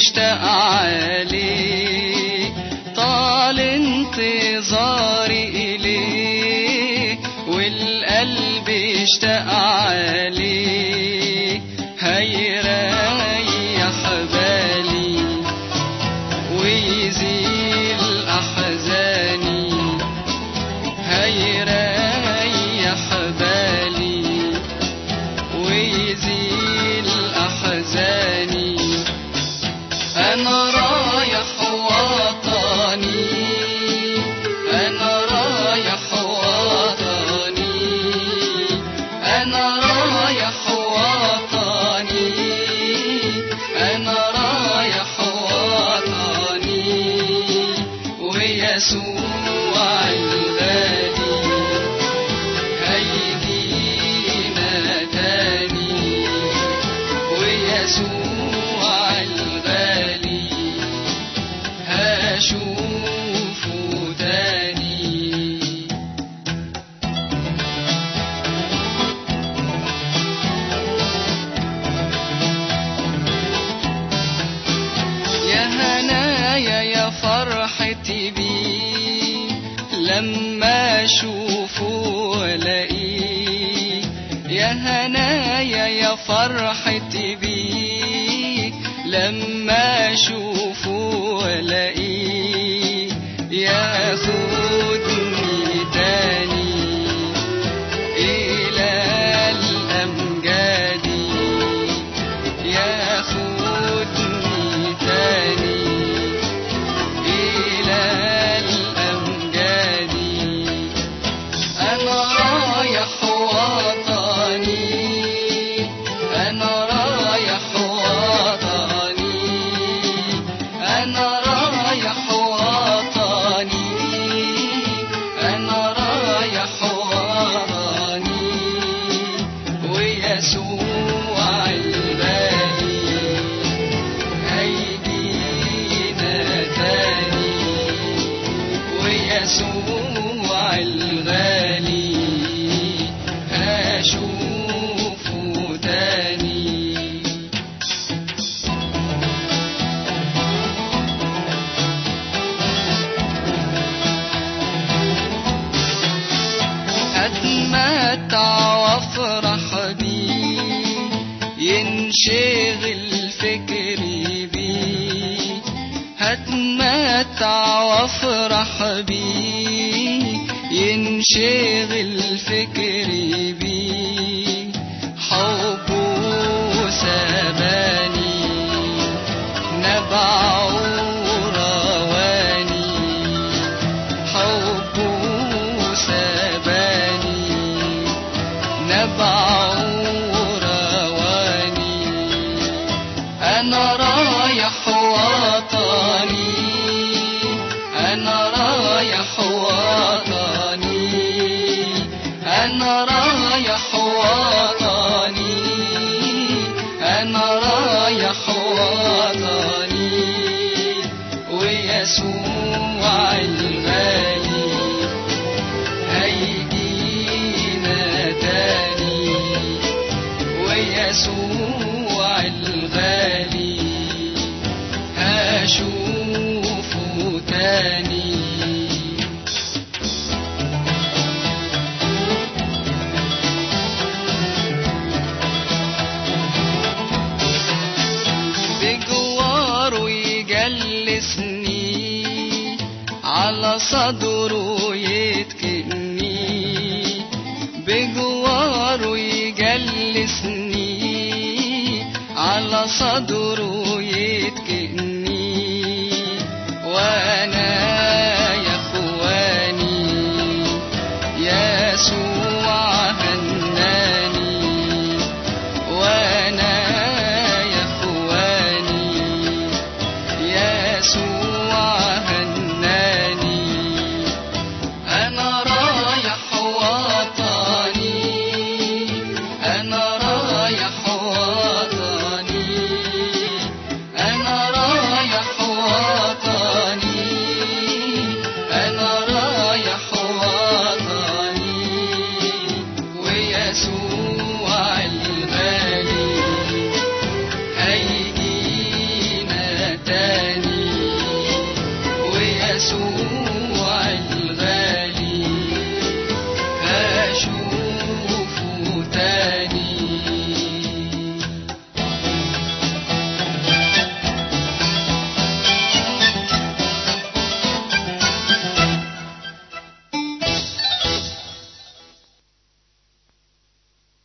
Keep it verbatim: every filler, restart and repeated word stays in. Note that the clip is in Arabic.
بيشتاق عليه، طال انتظاري إليه والقلب اشتاق عليه. هيريح بالي ويزيل أحزاني، هيريح بالي ويزيل أحزاني. أنا رايح وطني، أنا رايح وطني، أنا رايح وطني، أنا رايح وطني. ويسوع الغالي هيجينا تاني، ويسوع الغالي هشوفه تاني. يا هنايا يا فرحتي بيه لما اشوفه والاقيه، يا هنايا يا فرحتي بيه لما اشوفه والاقيه. ياخدني تاني الى الامجاد، ياخدني تاني الى الامجاد. انا رايح وطني، انا رايح وطني، انا رايح وطني، انا رايح وطني. ويسوع الغالي هيجينا تاني، ويسوع الغالي هشوفه تاني. أتمتع وافرح بيه، ينشغل فكري بيه. هتمتع وافرح بيه، ينشغل فكري بيه. حبه سباني نبعه رواني، حبه سباني نبعه رواني. أنا رايح وطني، أنا رايح وطني، أنا رايح وطني، أنا رايح وطني. ويسوع الغالي هيجينا تاني، ويسوع الغالي هشوفه تاني. بجواره يجلسني، على صدره يتكئني. بجواره يجلسني، على صدره